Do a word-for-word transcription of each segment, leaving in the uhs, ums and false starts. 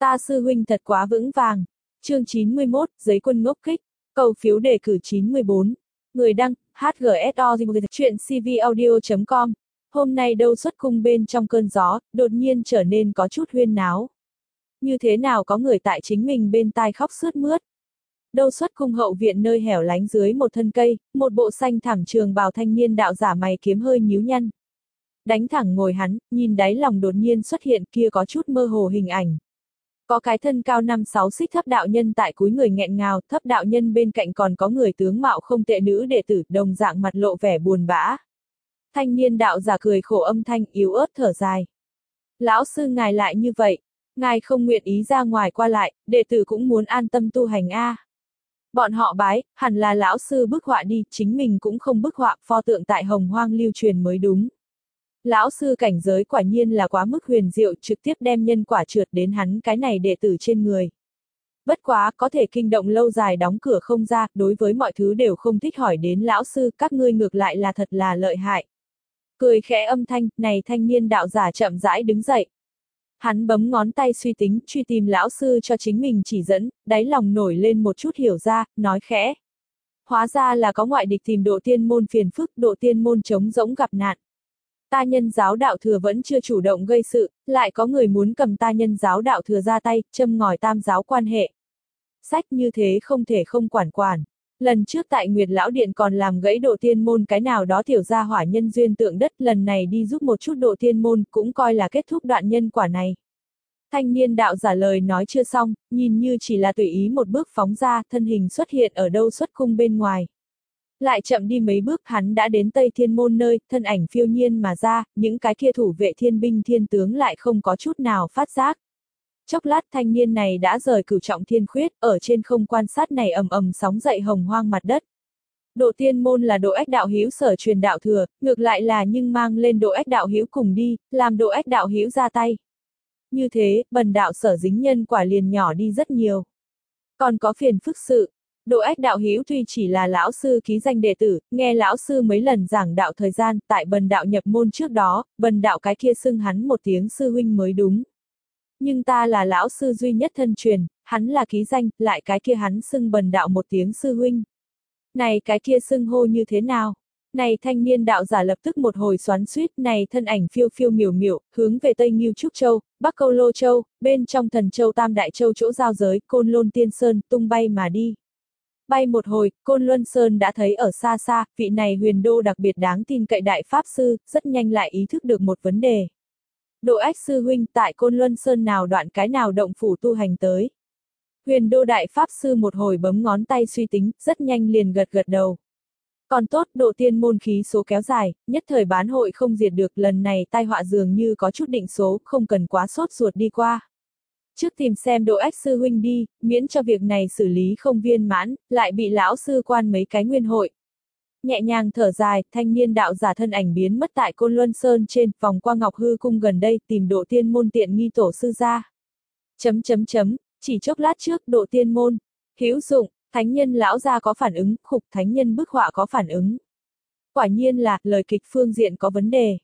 Ta sư huynh thật quá vững vàng. Chương chín mươi mốt, giấy quân ngốc kích. Cầu phiếu đề cử chín mươi bốn. Người đăng, hát giê ét o, chuyện c v audio chấm com. Hôm nay đâu xuất cung bên trong cơn gió, đột nhiên trở nên có chút huyên náo. Như thế nào có người tại chính mình bên tai khóc sướt mướt. Đâu xuất cung hậu viện nơi hẻo lánh dưới một thân cây, một bộ xanh thảm trường bào thanh niên đạo giả mày kiếm hơi nhíu nhăn. Đánh thẳng ngồi hắn, nhìn đáy lòng đột nhiên xuất hiện kia có chút mơ hồ hình ảnh. Có cái thân cao năm sáu xích thấp đạo nhân tại cúi người nghẹn ngào, thấp đạo nhân bên cạnh còn có người tướng mạo không tệ nữ đệ tử, đồng dạng mặt lộ vẻ buồn bã. Thanh niên đạo giả cười khổ âm thanh, yếu ớt thở dài. Lão sư ngài lại như vậy, ngài không nguyện ý ra ngoài qua lại, đệ tử cũng muốn an tâm tu hành a. À. Bọn họ bái, hẳn là lão sư bức họa đi, chính mình cũng không bức họa, pho tượng tại hồng hoang lưu truyền mới đúng. Lão sư cảnh giới quả nhiên là quá mức huyền diệu, trực tiếp đem nhân quả trượt đến hắn cái này đệ tử trên người. Bất quá, có thể kinh động lâu dài đóng cửa không ra, đối với mọi thứ đều không thích hỏi đến lão sư, các ngươi ngược lại là thật là lợi hại. Cười khẽ âm thanh, này thanh niên đạo giả chậm rãi đứng dậy. Hắn bấm ngón tay suy tính, truy tìm lão sư cho chính mình chỉ dẫn, đáy lòng nổi lên một chút hiểu ra, nói khẽ. Hóa ra là có ngoại địch tìm độ tiên môn phiền phức, độ tiên môn trống rỗng gặp nạn. Ta nhân giáo đạo thừa vẫn chưa chủ động gây sự, lại có người muốn cầm ta nhân giáo đạo thừa ra tay, châm ngòi tam giáo quan hệ. Sách như thế không thể không quản quản. Lần trước tại Nguyệt Lão Điện còn làm gãy độ tiên môn cái nào đó tiểu gia hỏa nhân duyên tượng đất, lần này đi giúp một chút độ tiên môn, cũng coi là kết thúc đoạn nhân quả này. Thanh niên đạo giả lời nói chưa xong, nhìn như chỉ là tùy ý một bước phóng ra, thân hình xuất hiện ở đâu xuất cung bên ngoài. Lại chậm đi mấy bước hắn đã đến Tây Thiên Môn nơi, thân ảnh phiêu nhiên mà ra, những cái kia thủ vệ thiên binh thiên tướng lại không có chút nào phát giác. Chốc lát thanh niên này đã rời cửu trọng thiên khuyết, ở trên không quan sát này ầm ầm sóng dậy hồng hoang mặt đất. Độ tiên môn là độ ách đạo hữu sở truyền đạo thừa, ngược lại là nhưng mang lên độ ách đạo hữu cùng đi, làm độ ách đạo hữu ra tay. Như thế, bần đạo sở dính nhân quả liền nhỏ đi rất nhiều. Còn có phiền phức sự. Độ ách đạo hữu tuy chỉ là lão sư ký danh đệ tử, nghe lão sư mấy lần giảng đạo thời gian, tại bần đạo nhập môn trước đó, bần đạo cái kia xưng hắn một tiếng sư huynh mới đúng. Nhưng ta là lão sư duy nhất thân truyền, hắn là ký danh, lại cái kia hắn xưng bần đạo một tiếng sư huynh. Này cái kia xưng hô như thế nào? Này thanh niên đạo giả lập tức một hồi xoắn xuýt, này thân ảnh phiêu phiêu miểu miểu, hướng về Tây Ngưu Trúc Châu, Bắc Câu Lô Châu, bên trong Thần Châu Tam Đại Châu chỗ giao giới, Côn Lôn Tiên Sơn, tung bay mà đi. Bay một hồi, Côn Luân Sơn đã thấy ở xa xa, vị này huyền đô đặc biệt đáng tin cậy đại pháp sư, rất nhanh lại ý thức được một vấn đề. Độ ách sư huynh tại Côn Luân Sơn nào đoạn cái nào động phủ tu hành tới. Huyền đô đại pháp sư một hồi bấm ngón tay suy tính, rất nhanh liền gật gật đầu. Còn tốt, độ tiên môn khí số kéo dài, nhất thời bán hội không diệt được, lần này tai họa dường như có chút định số, không cần quá sốt ruột đi qua. Trước tìm xem độ ách sư huynh đi, miễn cho việc này xử lý không viên mãn, lại bị lão sư quan mấy cái nguyên hội. Nhẹ nhàng thở dài, thanh niên đạo giả thân ảnh biến mất tại Côn Luân Sơn trên, vòng qua Ngọc Hư Cung gần đây, tìm độ tiên môn tiện nghi tổ sư ra. Chấm chấm chấm, chỉ chốc lát trước, độ tiên môn, hữu dụng, thánh nhân lão gia có phản ứng, khục thánh nhân bức họa có phản ứng. Quả nhiên là, lời kịch phương diện có vấn đề.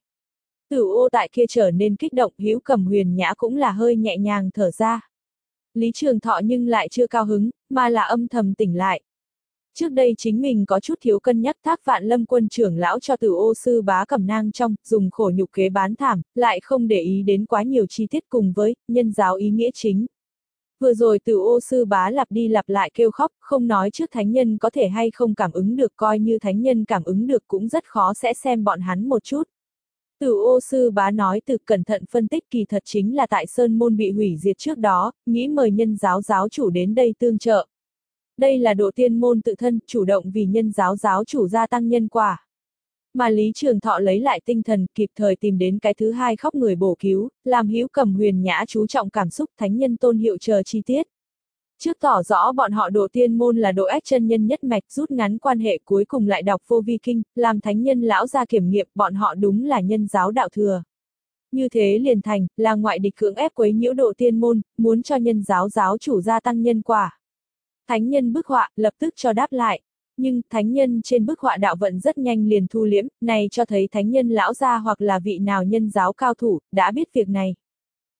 Tử ô tại kia trở nên kích động, Hữu Cầm Huyền Nhã cũng là hơi nhẹ nhàng thở ra. Lý Trường Thọ nhưng lại chưa cao hứng, mà là âm thầm tỉnh lại. Trước đây chính mình có chút thiếu cân nhắc Thác Vạn Lâm quân trưởng lão cho Tử ô sư bá cẩm nang trong, dùng khổ nhục kế bán thảm, lại không để ý đến quá nhiều chi tiết cùng với nhân giáo ý nghĩa chính. Vừa rồi Tử ô sư bá lặp đi lặp lại kêu khóc, không nói trước thánh nhân có thể hay không cảm ứng được, coi như thánh nhân cảm ứng được cũng rất khó sẽ xem bọn hắn một chút. Tử ô sư bá nói từ cẩn thận phân tích kỳ thật chính là tại Sơn Môn bị hủy diệt trước đó, nghĩ mời nhân giáo giáo chủ đến đây tương trợ. Đây là độ tiên môn tự thân, chủ động vì nhân giáo giáo chủ gia tăng nhân quả. Mà Lý Trường Thọ lấy lại tinh thần, kịp thời tìm đến cái thứ hai khóc người bổ cứu, làm Hữu Cầm Huyền Nhã chú trọng cảm xúc thánh nhân tôn hiệu chờ chi tiết. Trước tỏ rõ bọn họ độ tiên môn là độ ách chân nhân nhất mạch, rút ngắn quan hệ, cuối cùng lại đọc vô vi kinh, làm thánh nhân lão ra kiểm nghiệm, bọn họ đúng là nhân giáo đạo thừa. Như thế liền thành, là ngoại địch cưỡng ép quấy nhiễu độ tiên môn, muốn cho nhân giáo giáo chủ gia tăng nhân quả. Thánh nhân bức họa, lập tức cho đáp lại. Nhưng, thánh nhân trên bức họa đạo vận rất nhanh liền thu liễm, này cho thấy thánh nhân lão gia hoặc là vị nào nhân giáo cao thủ, đã biết việc này.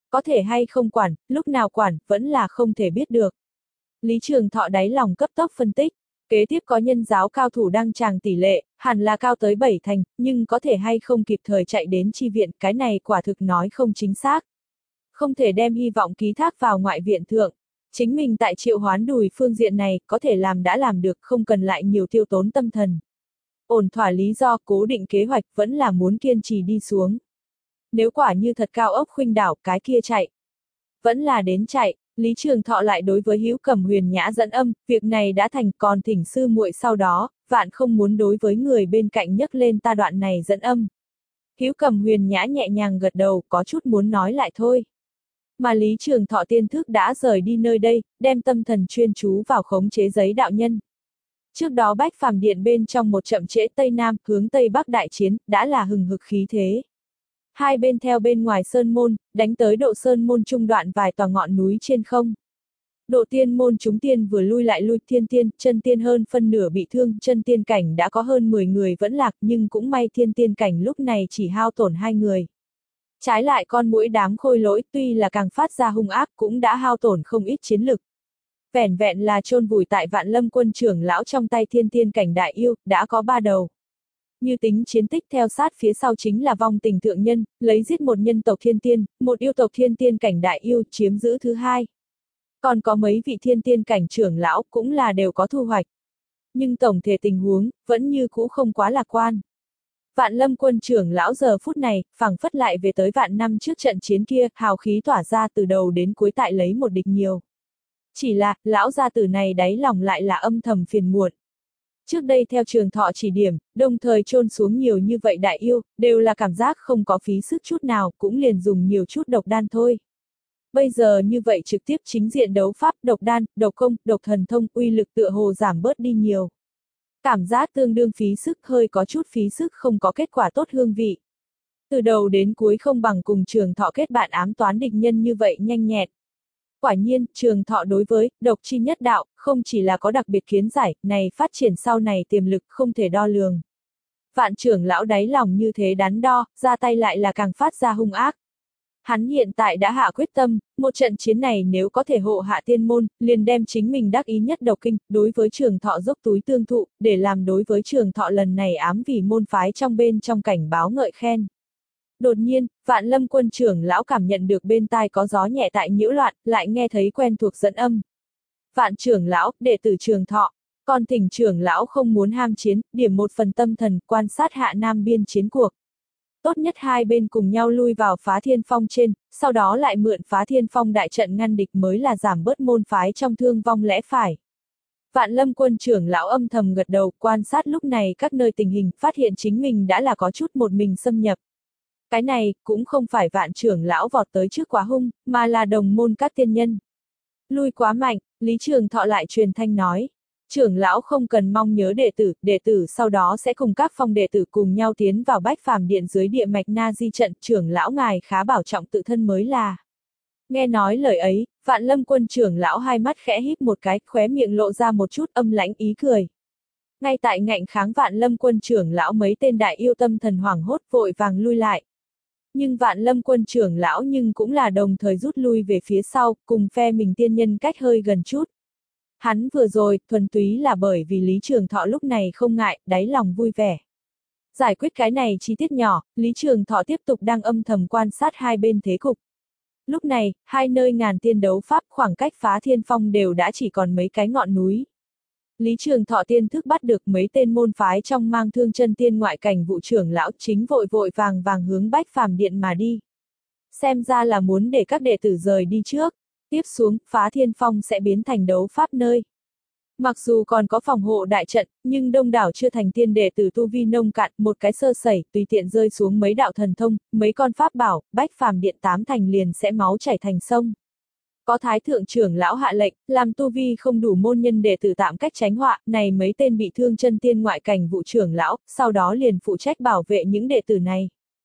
có thể hay không quản, lúc nào quản, vẫn là không thể biết được. Lý Trường Thọ đáy lòng cấp tốc phân tích, kế tiếp có nhân giáo cao thủ đăng tràng tỷ lệ, hẳn là cao tới bảy thành, nhưng có thể hay không kịp thời chạy đến chi viện, cái này quả thực nói không chính xác. Không thể đem hy vọng ký thác vào ngoại viện thượng. Chính mình tại triệu hoán đùi phương diện này, có thể làm đã làm được, không cần lại nhiều tiêu tốn tâm thần. Ổn thỏa lý do, cố định kế hoạch, vẫn là muốn kiên trì đi xuống. Nếu quả như thật cao ốc khuynh đảo, cái kia chạy. Vẫn là đến chạy, Lý Trường Thọ lại đối với Hữu Cầm Huyền Nhã dẫn âm, việc này đã thành, còn thỉnh sư muội sau đó, vạn không muốn đối với người bên cạnh nhấc lên ta đoạn này dẫn âm. Hữu Cầm Huyền Nhã nhẹ nhàng gật đầu, có chút muốn nói lại thôi. Mà Lý Trường Thọ tiên thức đã rời đi nơi đây, đem tâm thần chuyên chú vào khống chế giấy đạo nhân. Trước đó Bách Phàm Điện bên trong một chậm trễ Tây Nam, hướng Tây Bắc đại chiến, đã là hừng hực khí thế. Hai bên theo bên ngoài Sơn Môn, đánh tới Độ Sơn Môn trung đoạn vài tòa ngọn núi trên không. Độ Tiên Môn chúng tiên vừa lui lại lui, thiên tiên, chân tiên hơn phân nửa bị thương, chân tiên cảnh đã có hơn mười người vẫn lạc, nhưng cũng may thiên tiên cảnh lúc này chỉ hao tổn hai người. Trái lại con muỗi đám khôi lỗi, tuy là càng phát ra hung ác, cũng đã hao tổn không ít chiến lực. Vẻn vẹn là chôn vùi tại Vạn Lâm quân trưởng lão trong tay thiên tiên cảnh đại yêu, đã có ba đầu. Như tính chiến tích theo sát phía sau chính là vong tình thượng nhân, lấy giết một nhân tộc thiên tiên, một yêu tộc thiên tiên cảnh đại yêu, chiếm giữ thứ hai. Còn có mấy vị thiên tiên cảnh trưởng lão cũng là đều có thu hoạch. Nhưng tổng thể tình huống, vẫn như cũ không quá lạc quan. Vạn Lâm quân trưởng lão giờ phút này, phảng phất lại về tới vạn năm trước trận chiến kia, hào khí tỏa ra từ đầu đến cuối tại lấy một địch nhiều. Chỉ là, lão gia tử này đáy lòng lại là âm thầm phiền muộn. Trước đây theo Trường Thọ chỉ điểm, đồng thời chôn xuống nhiều như vậy đại yêu, đều là cảm giác không có phí sức chút nào, cũng liền dùng nhiều chút độc đan thôi. Bây giờ như vậy trực tiếp chính diện đấu pháp, độc đan, độc công, độc thần thông, uy lực tựa hồ giảm bớt đi nhiều. Cảm giác tương đương phí sức, hơi có chút phí sức, không có kết quả tốt hương vị. Từ đầu đến cuối không bằng cùng Trường Thọ kết bạn ám toán địch nhân như vậy nhanh nhẹn. Quả nhiên, Trường Thọ đối với độc chi nhất đạo, không chỉ là có đặc biệt kiến giải, này phát triển sau này tiềm lực không thể đo lường. Vạn trưởng lão đáy lòng như thế đắn đo, ra tay lại là càng phát ra hung ác. Hắn hiện tại đã hạ quyết tâm, một trận chiến này nếu có thể hộ hạ tiên môn, liền đem chính mình đắc ý nhất độc kinh, đối với Trường Thọ dốc túi tương thụ, để làm đối với Trường Thọ lần này ám vì môn phái trong bên trong cảnh báo ngợi khen. Đột nhiên, Vạn Lâm quân trưởng lão cảm nhận được bên tai có gió nhẹ tại nhiễu loạn, lại nghe thấy quen thuộc dẫn âm. Vạn trưởng lão, đệ tử Trường Thọ, còn thỉnh trưởng lão không muốn ham chiến, điểm một phần tâm thần, quan sát hạ nam biên chiến cuộc. Tốt nhất hai bên cùng nhau lui vào Phá Thiên Phong trên, sau đó lại mượn Phá Thiên Phong đại trận ngăn địch mới là giảm bớt môn phái trong thương vong lẽ phải. Vạn Lâm quân trưởng lão âm thầm gật đầu, quan sát lúc này các nơi tình hình, phát hiện chính mình đã là có chút một mình xâm nhập. Cái này, cũng không phải Vạn trưởng lão vọt tới trước quá hung, mà là đồng môn các tiên nhân. Lui quá mạnh, Lý Trường Thọ lại truyền thanh nói. Trưởng lão không cần mong nhớ đệ tử, đệ tử sau đó sẽ cùng các phong đệ tử cùng nhau tiến vào Bách Phàm Điện dưới địa mạch na di trận, trưởng lão ngài khá bảo trọng tự thân mới là. Nghe nói lời ấy, Vạn Lâm quân trưởng lão hai mắt khẽ híp một cái, khóe miệng lộ ra một chút âm lãnh ý cười. Ngay tại ngạnh kháng Vạn Lâm quân trưởng lão mấy tên đại yêu tâm thần hoảng hốt vội vàng lui lại. Nhưng Vạn Lâm quân trưởng lão nhưng cũng là đồng thời rút lui về phía sau, cùng phe mình tiên nhân cách hơi gần chút. Hắn vừa rồi, thuần túy là bởi vì Lý Trường Thọ lúc này không ngại, đáy lòng vui vẻ. Giải quyết cái này chi tiết nhỏ, Lý Trường Thọ tiếp tục đang âm thầm quan sát hai bên thế cục. Lúc này, hai nơi ngàn tiên đấu pháp khoảng cách Phá Thiên Phong đều đã chỉ còn mấy cái ngọn núi. Lý Trường Thọ tiên thức bắt được mấy tên môn phái trong mang thương chân tiên ngoại cảnh vụ trưởng lão chính vội vội vàng vàng hướng Bách Phàm Điện mà đi. Xem ra là muốn để các đệ tử rời đi trước. Tiếp xuống, Phá Thiên Phong sẽ biến thành đấu pháp nơi. Mặc dù còn có phòng hộ đại trận, nhưng đông đảo chưa thành tiên đệ tử tu vi nông cạn, một cái sơ sẩy, tùy tiện rơi xuống mấy đạo thần thông, mấy con pháp bảo, Bách Phàm Điện tám thành liền sẽ máu chảy thành sông. Có thái thượng trưởng lão hạ lệnh, làm tu vi không đủ môn nhân đệ tử tạm cách tránh họa, này mấy tên bị thương chân tiên ngoại cảnh vụ trưởng lão, sau đó liền phụ trách bảo vệ những đệ tử này.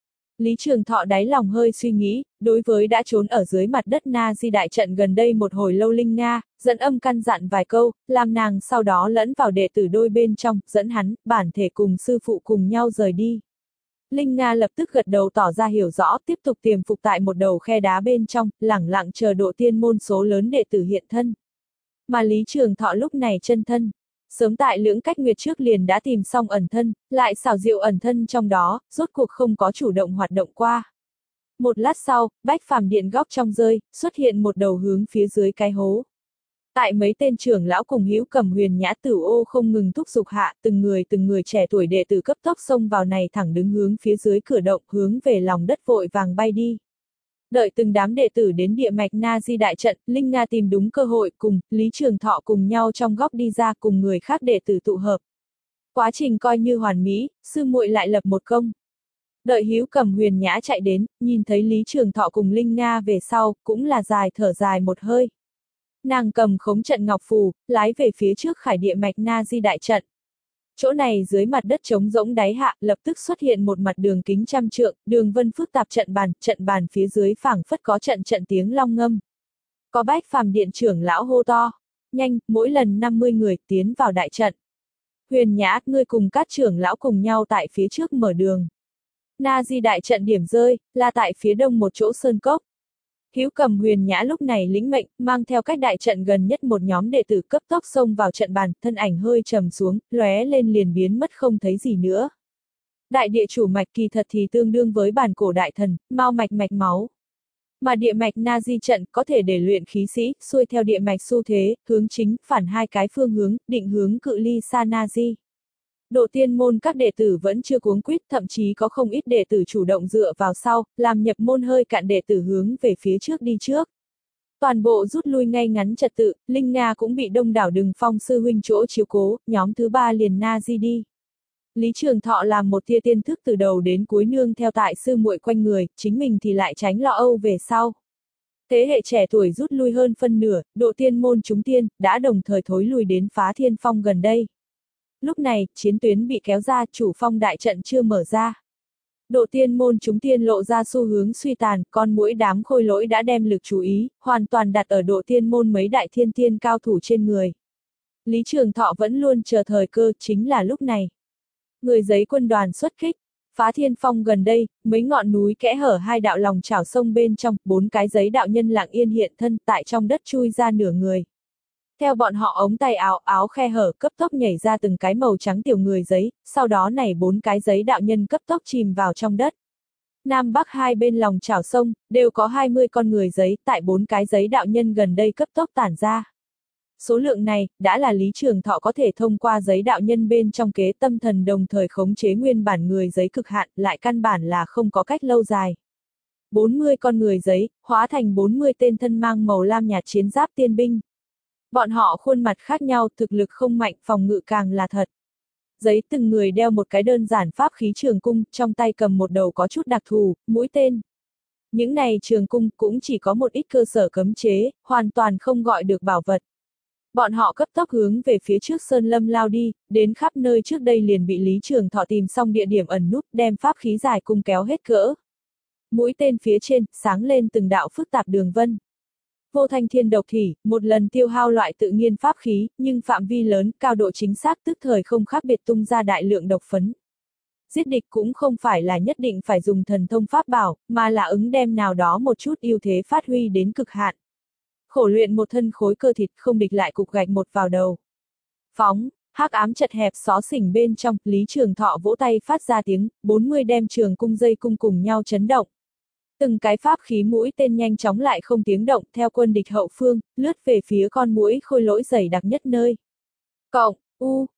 Lý Trường Thọ đáy lòng hơi suy nghĩ, đối với đã trốn ở dưới mặt đất Na Di đại trận gần đây một hồi lâu Linh Nga, dẫn âm căn dặn vài câu, làm nàng sau đó lẫn vào đệ tử đôi bên trong, dẫn hắn, bản thể cùng sư phụ cùng nhau rời đi. Linh Nga lập tức gật đầu tỏ ra hiểu rõ, tiếp tục tiềm phục tại một đầu khe đá bên trong, lẳng lặng chờ độ tiên môn số lớn đệ tử hiện thân. Mà Lý Trường Thọ lúc này chân thân. Sớm tại lưỡng cách nguyệt trước liền đã tìm xong ẩn thân, lại xảo diệu ẩn thân trong đó, rốt cuộc không có chủ động hoạt động qua. Một lát sau, Bách Phàm Điện góc trong rơi, xuất hiện một đầu hướng phía dưới cái hố. Tại mấy tên trưởng lão cùng Hữu Cầm Huyền Nhã Tử Ô không ngừng thúc giục hạ, từng người từng người trẻ tuổi đệ tử cấp tốc xông vào này thẳng đứng hướng phía dưới cửa động, hướng về lòng đất vội vàng bay đi. Đợi từng đám đệ tử đến địa mạch Na Di đại trận, Linh Nga tìm đúng cơ hội cùng Lý Trường Thọ cùng nhau trong góc đi ra cùng người khác đệ tử tụ hợp. Quá trình coi như hoàn mỹ, sư muội lại lập một công. Đợi Hữu Cầm Huyền Nhã chạy đến, nhìn thấy Lý Trường Thọ cùng Linh Nga về sau, cũng là dài thở dài một hơi. Nàng cầm khống trận ngọc phù, lái về phía trước khải địa mạch Na Di đại trận. Chỗ này dưới mặt đất trống rỗng đáy hạ, lập tức xuất hiện một mặt đường kính trăm trượng, đường vân phức tạp trận bàn, trận bàn phía dưới phảng phất có trận trận tiếng long ngâm. Có Bách Phàm Điện trưởng lão hô to, nhanh, mỗi lần năm mươi người tiến vào đại trận. Huyền Nhã, ngươi cùng các trưởng lão cùng nhau tại phía trước mở đường. Na Di đại trận điểm rơi, là tại phía đông một chỗ sơn cốc. Hữu Cầm Huyền Nhã lúc này lĩnh mệnh, mang theo cách đại trận gần nhất một nhóm đệ tử cấp tốc xông vào trận bàn, thân ảnh hơi trầm xuống, lóe lên liền biến mất không thấy gì nữa. Đại địa chủ mạch kỳ thật thì tương đương với bản cổ đại thần, mao mạch mạch máu. Mà địa mạch Na Di trận có thể để luyện khí sĩ, xuôi theo địa mạch xu thế, hướng chính, phản hai cái phương hướng, định hướng cự ly xa Na Di. Độ tiên môn các đệ tử vẫn chưa cuống quýt, thậm chí có không ít đệ tử chủ động dựa vào sau, làm nhập môn hơi cạn đệ tử hướng về phía trước đi trước. Toàn bộ rút lui ngay ngắn trật tự, Linh Nga cũng bị đông đảo Đừng Phong sư huynh chỗ chiếu cố, nhóm thứ ba liền Na Di đi. Lý Trường Thọ làm một tia tiên thức từ đầu đến cuối nương theo tại sư muội quanh người, chính mình thì lại tránh lo âu về sau. Thế hệ trẻ tuổi rút lui hơn phân nửa, độ tiên môn chúng tiên, đã đồng thời thối lui đến Phá Thiên Phong gần đây. Lúc này, chiến tuyến bị kéo ra, chủ phong đại trận chưa mở ra. Độ tiên môn chúng tiên lộ ra xu hướng suy tàn, con muỗi đám khôi lỗi đã đem lực chú ý, hoàn toàn đặt ở độ tiên môn mấy đại thiên tiên cao thủ trên người. Lý Trường Thọ vẫn luôn chờ thời cơ, chính là lúc này. Người giấy quân đoàn xuất kích, Phá Thiên Phong gần đây, mấy ngọn núi kẽ hở hai đạo lòng chảo sông bên trong, bốn cái giấy đạo nhân lặng yên hiện thân tại trong đất chui ra nửa người. Theo bọn họ ống tay áo áo khe hở cấp tốc nhảy ra từng cái màu trắng tiểu người giấy, sau đó nảy bốn cái giấy đạo nhân cấp tốc chìm vào trong đất. Nam Bắc hai bên lòng chảo sông, đều có hai mươi con người giấy, tại bốn cái giấy đạo nhân gần đây cấp tốc tản ra. Số lượng này, đã là Lý Trường Thọ có thể thông qua giấy đạo nhân bên trong kế tâm thần đồng thời khống chế nguyên bản người giấy cực hạn, lại căn bản là không có cách lâu dài. bốn mươi con người giấy, hóa thành bốn mươi tên thân mang màu lam nhạt chiến giáp tiên binh. Bọn họ khuôn mặt khác nhau, thực lực không mạnh, phòng ngự càng là thật. Giấy từng người đeo một cái đơn giản pháp khí trường cung, trong tay cầm một đầu có chút đặc thù, mũi tên. Những này trường cung cũng chỉ có một ít cơ sở cấm chế, hoàn toàn không gọi được bảo vật. Bọn họ cấp tốc hướng về phía trước sơn lâm lao đi, đến khắp nơi trước đây liền bị Lý Trường Thọ tìm xong địa điểm ẩn núp, đem pháp khí dài cung kéo hết cỡ. Mũi tên phía trên, sáng lên từng đạo phức tạp đường vân. Vô thanh thiên độc thủy, một lần tiêu hao loại tự nhiên pháp khí, nhưng phạm vi lớn, cao độ chính xác tức thời không khác biệt tung ra đại lượng độc phấn. Giết địch cũng không phải là nhất định phải dùng thần thông pháp bảo, mà là ứng đem nào đó một chút ưu thế phát huy đến cực hạn. Khổ luyện một thân khối cơ thịt không địch lại cục gạch một vào đầu. Phóng, hắc ám chật hẹp xó xỉnh bên trong, Lý Trường Thọ vỗ tay phát ra tiếng, bốn mươi đem trường cung dây cung cùng nhau chấn động. Từng cái pháp khí mũi tên nhanh chóng lại không tiếng động theo quân địch hậu phương, lướt về phía con muỗi khôi lỗi dày đặc nhất nơi. Cộng, u,